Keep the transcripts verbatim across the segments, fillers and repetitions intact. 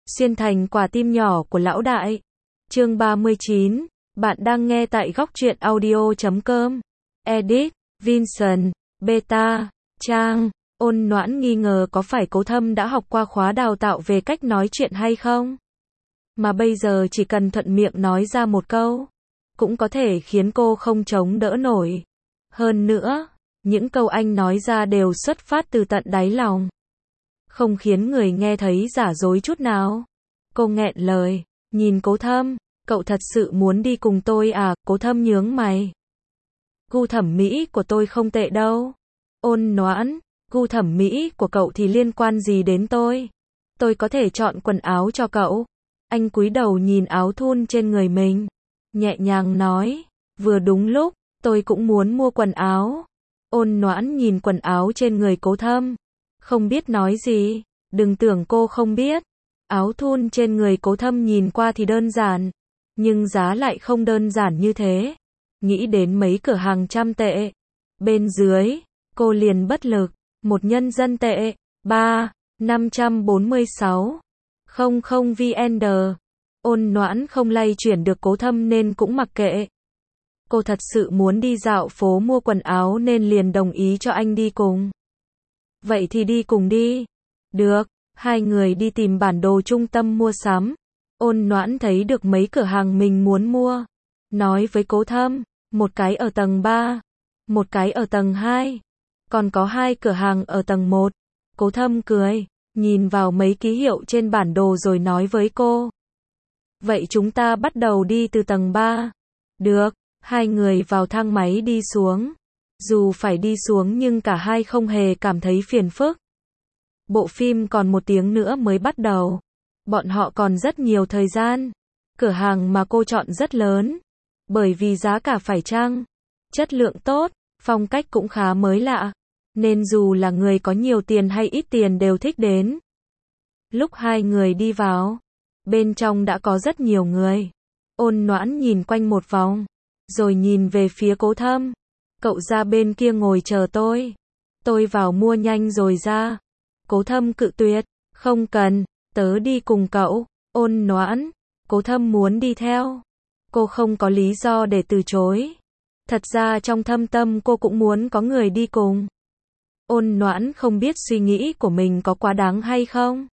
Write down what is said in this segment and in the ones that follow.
Xuyên thành quả tim nhỏ của lão đại. Chương ba mươi chín. Bạn đang nghe tại góc truyện audio chấm com. Edit, Vincent, Beta, Trang. Ôn Noãn nghi ngờ có phải Cố Thâm đã học qua khóa đào tạo về cách nói chuyện hay không? Mà bây giờ chỉ cần thuận miệng nói ra một câu, cũng có thể khiến cô không chống đỡ nổi. Hơn nữa, những câu anh nói ra đều xuất phát từ tận đáy lòng, không khiến người nghe thấy giả dối chút nào. Cô nghẹn lời, nhìn Cố Thâm, cậu thật sự muốn đi cùng tôi à? Cố Thâm nhướng mày. Gu thẩm mỹ của tôi không tệ đâu. Ôn Noãn, gu thẩm mỹ của cậu thì liên quan gì đến tôi? Tôi có thể chọn quần áo cho cậu. Anh cúi đầu nhìn áo thun trên người mình, nhẹ nhàng nói, vừa đúng lúc, tôi cũng muốn mua quần áo. Ôn Noãn nhìn quần áo trên người Cố Thâm, không biết nói gì. Đừng tưởng cô không biết, áo thun trên người Cố Thâm nhìn qua thì đơn giản, nhưng giá lại không đơn giản như thế. Nghĩ đến mấy cửa hàng trăm tệ bên dưới, cô liền bất lực. Một nhân dân tệ, ba, năm trăm bốn mươi sáu, không không vê en đê. Ôn Noãn không lay chuyển được Cố Thâm nên cũng mặc kệ. Cô thật sự muốn đi dạo phố mua quần áo nên liền đồng ý cho anh đi cùng. Vậy thì đi cùng đi. Được, hai người đi tìm bản đồ trung tâm mua sắm. Ôn Noãn thấy được mấy cửa hàng mình muốn mua. Nói với Cố Thâm, một cái ở tầng ba, một cái ở tầng hai, còn có hai cửa hàng ở tầng một. Cố Thâm cười, nhìn vào mấy ký hiệu trên bản đồ rồi nói với cô. Vậy chúng ta bắt đầu đi từ tầng ba. Được, hai người vào thang máy đi xuống. Dù phải đi xuống nhưng cả hai không hề cảm thấy phiền phức. Bộ phim còn một tiếng nữa mới bắt đầu. Bọn họ còn rất nhiều thời gian. Cửa hàng mà cô chọn rất lớn, bởi vì giá cả phải chăng, chất lượng tốt, phong cách cũng khá mới lạ, nên dù là người có nhiều tiền hay ít tiền đều thích đến. Lúc hai người đi vào, bên trong đã có rất nhiều người. Ôn Noãn nhìn quanh một vòng, rồi nhìn về phía Cố Thâm. Cậu ra bên kia ngồi chờ tôi. Tôi vào mua nhanh rồi ra. Cố Thâm cự tuyệt. Không cần, tớ đi cùng cậu. Ôn Noãn, Cố Thâm muốn đi theo. Cô không có lý do để từ chối. Thật ra trong thâm tâm cô cũng muốn có người đi cùng. Ôn Noãn không biết suy nghĩ của mình có quá đáng hay không,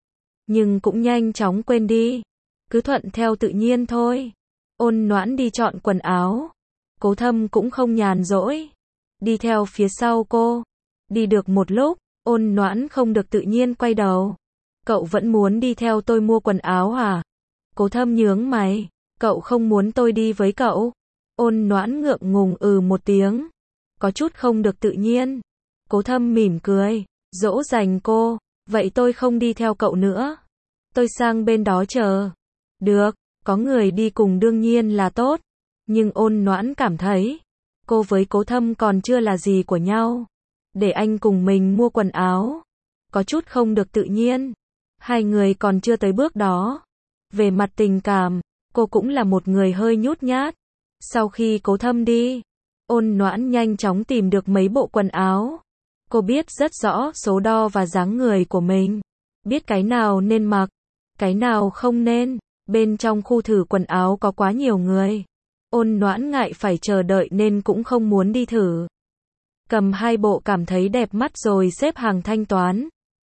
nhưng cũng nhanh chóng quên đi. Cứ thuận theo tự nhiên thôi. Ôn Noãn đi chọn quần áo. Cố Thâm cũng không nhàn rỗi, đi theo phía sau cô. Đi được một lúc, Ôn Noãn không được tự nhiên quay đầu. Cậu vẫn muốn đi theo tôi mua quần áo à? Cố Thâm nhướng mày. Cậu không muốn tôi đi với cậu? Ôn Noãn ngượng ngùng ừ một tiếng, có chút không được tự nhiên. Cố Thâm mỉm cười, dỗ dành cô. Vậy tôi không đi theo cậu nữa. Tôi sang bên đó chờ. Được, có người đi cùng đương nhiên là tốt. Nhưng Ôn Noãn cảm thấy, cô với Cố Thâm còn chưa là gì của nhau. Để anh cùng mình mua quần áo, có chút không được tự nhiên. Hai người còn chưa tới bước đó. Về mặt tình cảm, cô cũng là một người hơi nhút nhát. Sau khi Cố Thâm đi, Ôn Noãn nhanh chóng tìm được mấy bộ quần áo. Cô biết rất rõ số đo và dáng người của mình, biết cái nào nên mặc, cái nào không nên. Bên trong khu thử quần áo có quá nhiều người. Ôn Noãn ngại phải chờ đợi nên cũng không muốn đi thử. Cầm hai bộ cảm thấy đẹp mắt rồi xếp hàng thanh toán.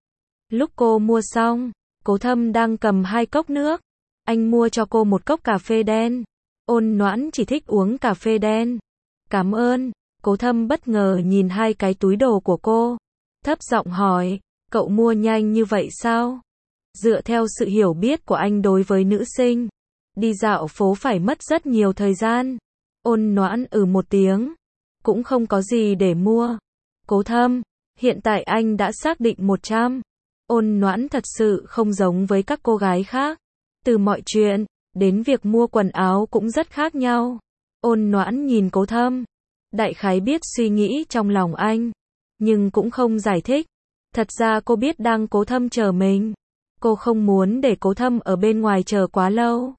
Lúc cô mua xong, Cố Thâm đang cầm hai cốc nước. Anh mua cho cô một cốc cà phê đen. Ôn Noãn chỉ thích uống cà phê đen. Cảm ơn. Cố Thâm bất ngờ nhìn hai cái túi đồ của cô, thấp giọng hỏi, cậu mua nhanh như vậy sao? Dựa theo sự hiểu biết của anh đối với nữ sinh, đi dạo phố phải mất rất nhiều thời gian. Ôn Noãn ừ một tiếng, cũng không có gì để mua. Cố Thâm, hiện tại anh đã xác định một trăm. Ôn Noãn thật sự không giống với các cô gái khác. Từ mọi chuyện, đến việc mua quần áo cũng rất khác nhau. Ôn Noãn nhìn Cố Thâm, đại khái biết suy nghĩ trong lòng anh, nhưng cũng không giải thích. Thật ra cô biết đang Cố Thâm chờ mình. Cô không muốn để Cố Thâm ở bên ngoài chờ quá lâu.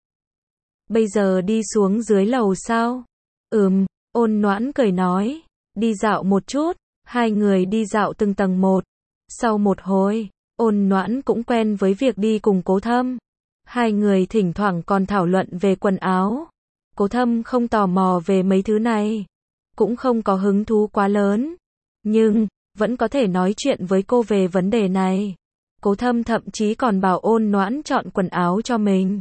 Bây giờ đi xuống dưới lầu sao? Ừm, Ôn Noãn cười nói. Đi dạo một chút. Hai người đi dạo từng tầng một. Sau một hồi, Ôn Noãn cũng quen với việc đi cùng Cố Thâm. Hai người thỉnh thoảng còn thảo luận về quần áo. Cố Thâm không tò mò về mấy thứ này, cũng không có hứng thú quá lớn, nhưng vẫn có thể nói chuyện với cô về vấn đề này. Cố Thâm thậm chí còn bảo Ôn Noãn chọn quần áo cho mình.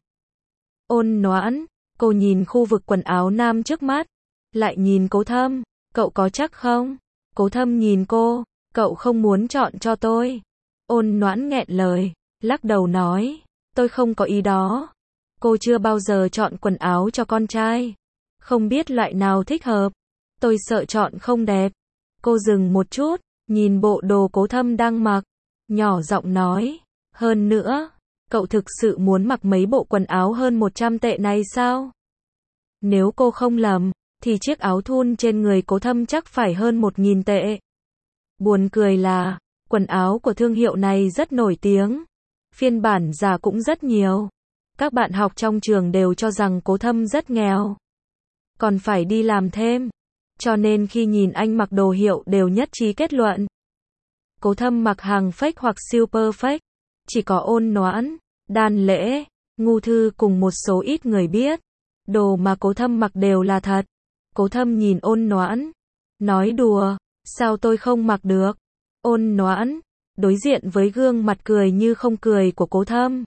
Ôn Noãn, cô nhìn khu vực quần áo nam trước mắt, lại nhìn Cố Thâm, cậu có chắc không? Cố Thâm nhìn cô, cậu không muốn chọn cho tôi. Ôn Noãn nghẹn lời, lắc đầu nói, tôi không có ý đó. Cô chưa bao giờ chọn quần áo cho con trai, không biết loại nào thích hợp. Tôi sợ chọn không đẹp. Cô dừng một chút, nhìn bộ đồ Cố Thâm đang mặc, nhỏ giọng nói, hơn nữa, cậu thực sự muốn mặc mấy bộ quần áo hơn một trăm tệ này sao? Nếu cô không lầm, thì chiếc áo thun trên người Cố Thâm chắc phải hơn một nghìn tệ. Buồn cười là, quần áo của thương hiệu này rất nổi tiếng, phiên bản giả cũng rất nhiều. Các bạn học trong trường đều cho rằng Cố Thâm rất nghèo, còn phải đi làm thêm, cho nên khi nhìn anh mặc đồ hiệu đều nhất trí kết luận Cố Thâm mặc hàng fake hoặc super fake. Chỉ có Ôn Noãn, Đan Lễ, Ngu Thư cùng một số ít người biết, đồ mà Cố Thâm mặc đều là thật. Cố Thâm nhìn Ôn Noãn, nói đùa, sao tôi không mặc được? Ôn Noãn, đối diện với gương mặt cười như không cười của Cố Thâm.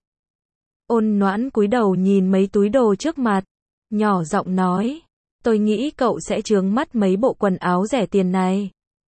Ôn Noãn cúi đầu nhìn mấy túi đồ trước mặt, nhỏ giọng nói, tôi nghĩ cậu sẽ chướng mắt mấy bộ quần áo rẻ tiền này.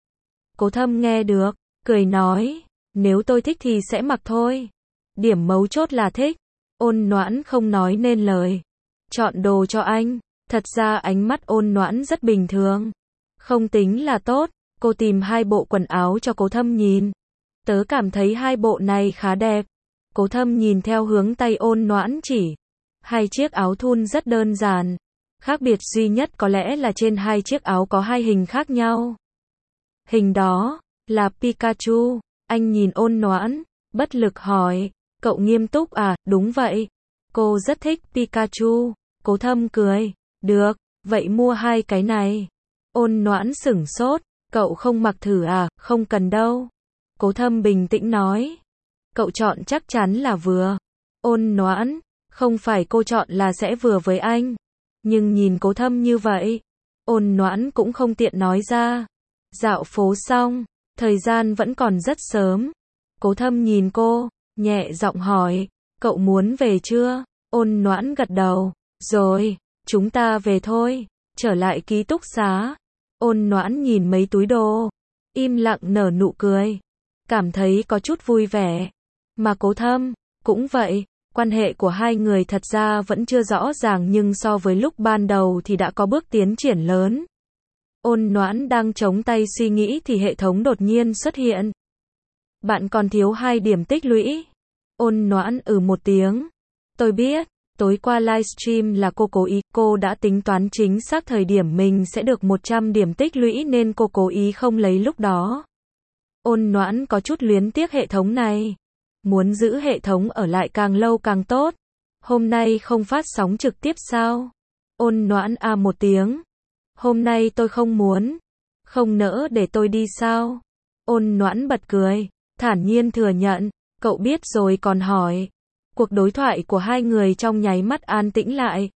Cố Thâm nghe được, cười nói, nếu tôi thích thì sẽ mặc thôi. Điểm mấu chốt là thích. Ôn Noãn không nói nên lời. Chọn đồ cho anh. Thật ra ánh mắt Ôn Noãn rất bình thường, không tính là tốt. Cô tìm hai bộ quần áo cho Cố Thâm nhìn. Tớ cảm thấy hai bộ này khá đẹp. Cố Thâm nhìn theo hướng tay Ôn Noãn chỉ. Hai chiếc áo thun rất đơn giản. Khác biệt duy nhất có lẽ là trên hai chiếc áo có hai hình khác nhau. Hình đó là Pikachu. Anh nhìn Ôn Noãn, bất lực hỏi, cậu nghiêm túc à? Đúng vậy. Cô rất thích Pikachu. Cố Thâm cười, được, vậy mua hai cái này. Ôn Noãn sửng sốt, cậu không mặc thử à? Không cần đâu. Cố Thâm bình tĩnh nói, cậu chọn chắc chắn là vừa. Ôn Noãn, không phải cô chọn là sẽ vừa với anh. Nhưng nhìn Cố Thâm như vậy, Ôn Noãn cũng không tiện nói ra. Dạo phố xong, thời gian vẫn còn rất sớm. Cố Thâm nhìn cô, nhẹ giọng hỏi, cậu muốn về chưa? Ôn Noãn gật đầu, rồi, chúng ta về thôi. Trở lại ký túc xá, Ôn Noãn nhìn mấy túi đồ, im lặng nở nụ cười, cảm thấy có chút vui vẻ. Mà Cố Thâm, cũng vậy, quan hệ của hai người thật ra vẫn chưa rõ ràng nhưng so với lúc ban đầu thì đã có bước tiến triển lớn. Ôn Noãn đang chống tay suy nghĩ thì hệ thống đột nhiên xuất hiện. Bạn còn thiếu hai điểm tích lũy. Ôn Noãn ừ một tiếng. Tôi biết, tối qua livestream là cô cố ý, cô đã tính toán chính xác thời điểm mình sẽ được một trăm điểm tích lũy nên cô cố ý không lấy lúc đó. Ôn Noãn có chút luyến tiếc hệ thống này. Muốn giữ hệ thống ở lại càng lâu càng tốt. Hôm nay không phát sóng trực tiếp sao? Ôn Noãn à một tiếng. Hôm nay tôi không muốn. Không nỡ để tôi đi sao? Ôn Noãn bật cười, thản nhiên thừa nhận, cậu biết rồi còn hỏi. Cuộc đối thoại của hai người trong nháy mắt an tĩnh lại.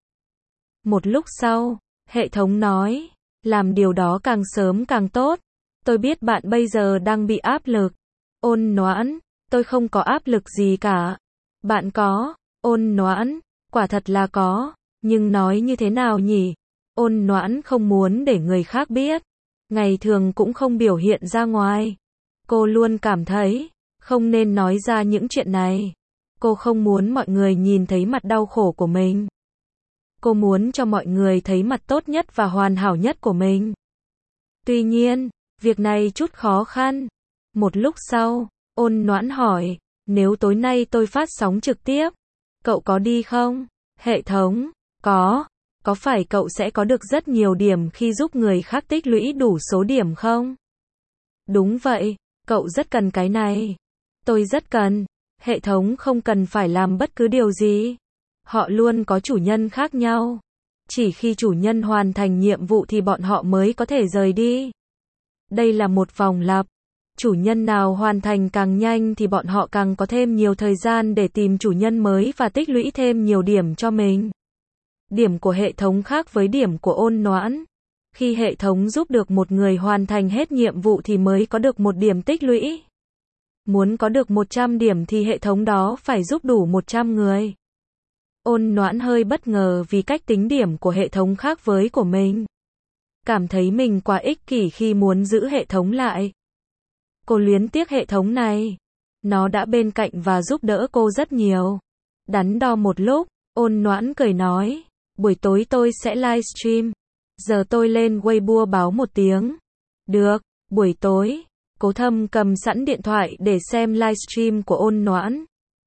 Một lúc sau, hệ thống nói, làm điều đó càng sớm càng tốt. Tôi biết bạn bây giờ đang bị áp lực. Ôn Noãn, tôi không có áp lực gì cả. Bạn có? Ôn Noãn, quả thật là có, nhưng nói như thế nào nhỉ? Ôn Noãn không muốn để người khác biết, ngày thường cũng không biểu hiện ra ngoài. Cô luôn cảm thấy, không nên nói ra những chuyện này. Cô không muốn mọi người nhìn thấy mặt đau khổ của mình. Cô muốn cho mọi người thấy mặt tốt nhất và hoàn hảo nhất của mình. Tuy nhiên, việc này chút khó khăn. Một lúc sau, Ôn Noãn hỏi, nếu tối nay tôi phát sóng trực tiếp, cậu có đi không? Hệ thống, có. Có phải cậu sẽ có được rất nhiều điểm khi giúp người khác tích lũy đủ số điểm không? Đúng vậy, cậu rất cần cái này. Tôi rất cần. Hệ thống không cần phải làm bất cứ điều gì. Họ luôn có chủ nhân khác nhau. Chỉ khi chủ nhân hoàn thành nhiệm vụ thì bọn họ mới có thể rời đi. Đây là một vòng lặp. Chủ nhân nào hoàn thành càng nhanh thì bọn họ càng có thêm nhiều thời gian để tìm chủ nhân mới và tích lũy thêm nhiều điểm cho mình. Điểm của hệ thống khác với điểm của Ôn Noãn. Khi hệ thống giúp được một người hoàn thành hết nhiệm vụ thì mới có được một điểm tích lũy. Muốn có được một trăm điểm thì hệ thống đó phải giúp đủ một trăm người. Ôn Noãn hơi bất ngờ vì cách tính điểm của hệ thống khác với của mình. Cảm thấy mình quá ích kỷ khi muốn giữ hệ thống lại. Cô luyến tiếc hệ thống này. Nó đã bên cạnh và giúp đỡ cô rất nhiều. Đắn đo một lúc, Ôn Noãn cười nói, buổi tối tôi sẽ livestream. Giờ tôi lên Weibo báo một tiếng. Được, buổi tối. Cố Thâm cầm sẵn điện thoại để xem livestream của Ôn Noãn.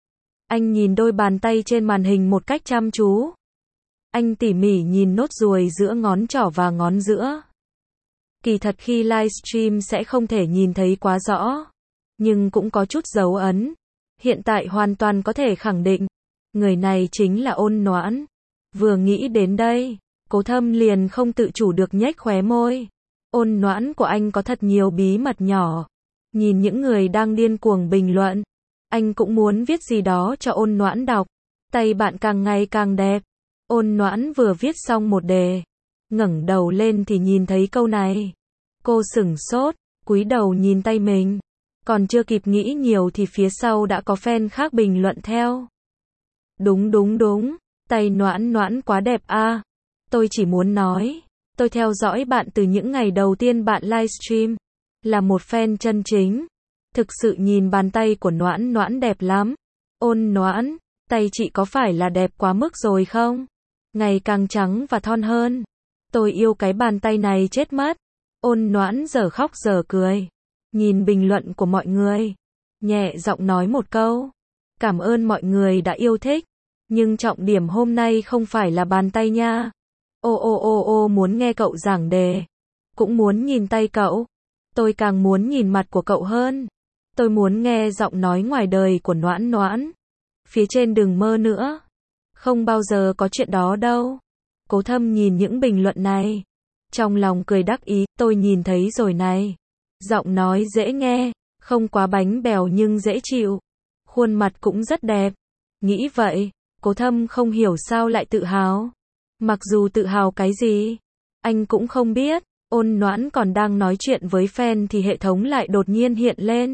Anh nhìn đôi bàn tay trên màn hình một cách chăm chú. Anh tỉ mỉ nhìn nốt ruồi giữa ngón trỏ và ngón giữa. Kỳ thật khi livestream sẽ không thể nhìn thấy quá rõ, nhưng cũng có chút dấu ấn. Hiện tại hoàn toàn có thể khẳng định, người này chính là Ôn Noãn. Vừa nghĩ đến đây, Cố Thâm liền không tự chủ được nhếch khóe môi. Ôn Noãn của anh có thật nhiều bí mật nhỏ. Nhìn những người đang điên cuồng bình luận, anh cũng muốn viết gì đó cho Ôn Noãn đọc. Tay bạn càng ngày càng đẹp. Ôn Noãn vừa viết xong một đề, ngẩng đầu lên thì nhìn thấy câu này. Cô sửng sốt, cúi đầu nhìn tay mình. Còn chưa kịp nghĩ nhiều thì phía sau đã có fan khác bình luận theo. Đúng đúng đúng, tay Noãn Noãn quá đẹp a. Tôi chỉ muốn nói, tôi theo dõi bạn từ những ngày đầu tiên bạn livestream. Là một fan chân chính. Thực sự nhìn bàn tay của Noãn Noãn đẹp lắm. Ôn Noãn, tay chị có phải là đẹp quá mức rồi không? Ngày càng trắng và thon hơn. Tôi yêu cái bàn tay này chết mất. Ôn Noãn giờ khóc giờ cười. Nhìn bình luận của mọi người. Nhẹ giọng nói một câu. Cảm ơn mọi người đã yêu thích. Nhưng trọng điểm hôm nay không phải là bàn tay nha. Ô ô ô ô muốn nghe cậu giảng đề. Cũng muốn nhìn tay cậu. Tôi càng muốn nhìn mặt của cậu hơn. Tôi muốn nghe giọng nói ngoài đời của Noãn Noãn. Phía trên đừng mơ nữa. Không bao giờ có chuyện đó đâu. Cố Thâm nhìn những bình luận này. Trong lòng cười đắc ý, tôi nhìn thấy rồi này. Giọng nói dễ nghe, không quá bánh bèo nhưng dễ chịu. Khuôn mặt cũng rất đẹp. Nghĩ vậy, Cố Thâm không hiểu sao lại tự hào. Mặc dù tự hào cái gì, anh cũng không biết. Ôn Noãn còn đang nói chuyện với fan thì hệ thống lại đột nhiên hiện lên.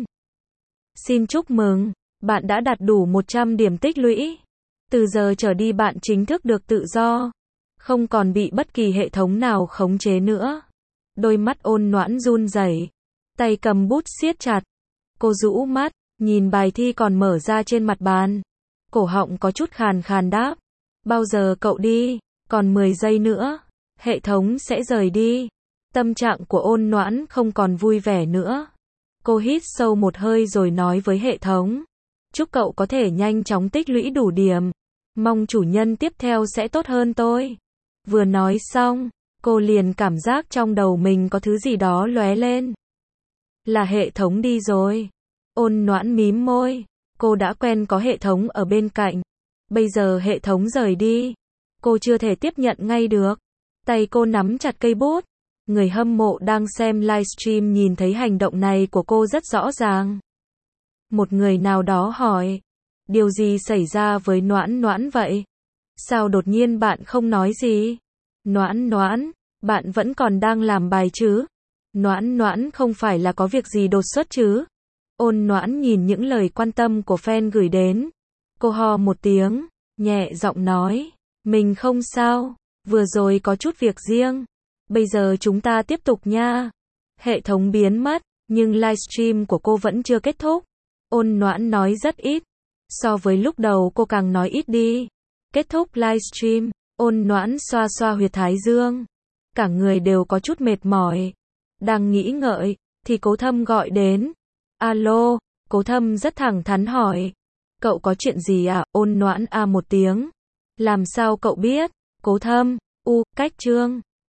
Xin chúc mừng, bạn đã đạt đủ một trăm điểm tích lũy. Từ giờ trở đi bạn chính thức được tự do. Không còn bị bất kỳ hệ thống nào khống chế nữa. Đôi mắt Ôn Noãn run rẩy, tay cầm bút siết chặt. Cô rũ mắt, nhìn bài thi còn mở ra trên mặt bàn. Cổ họng có chút khàn khàn đáp. Bao giờ cậu đi? Còn mười giây nữa. Hệ thống sẽ rời đi. Tâm trạng của Ôn Noãn không còn vui vẻ nữa. Cô hít sâu một hơi rồi nói với hệ thống. Chúc cậu có thể nhanh chóng tích lũy đủ điểm. Mong chủ nhân tiếp theo sẽ tốt hơn tôi. Vừa nói xong, cô liền cảm giác trong đầu mình có thứ gì đó lóe lên. Là hệ thống đi rồi. Ôn Noãn mím môi. Cô đã quen có hệ thống ở bên cạnh. Bây giờ hệ thống rời đi. Cô chưa thể tiếp nhận ngay được. Tay cô nắm chặt cây bút. Người hâm mộ đang xem livestream nhìn thấy hành động này của cô rất rõ ràng. Một người nào đó hỏi. Điều gì xảy ra với Noãn Noãn vậy? Sao đột nhiên bạn không nói gì? Noãn Noãn, bạn vẫn còn đang làm bài chứ? Noãn Noãn không phải là có việc gì đột xuất chứ? Ôn Noãn nhìn những lời quan tâm của fan gửi đến. Cô ho một tiếng, nhẹ giọng nói. Mình không sao, vừa rồi có chút việc riêng. Bây giờ chúng ta tiếp tục nha. Hệ thống biến mất, nhưng livestream của cô vẫn chưa kết thúc. Ôn Noãn nói rất ít. So với lúc đầu cô càng nói ít đi. Kết thúc livestream, Ôn Noãn xoa xoa huyệt thái dương. Cả người đều có chút mệt mỏi. Đang nghĩ ngợi, thì Cố Thâm gọi đến. Alo, Cố Thâm rất thẳng thắn hỏi. Cậu có chuyện gì à? Ôn Noãn a một tiếng. Làm sao cậu biết? Cố Thâm, u, cách chương.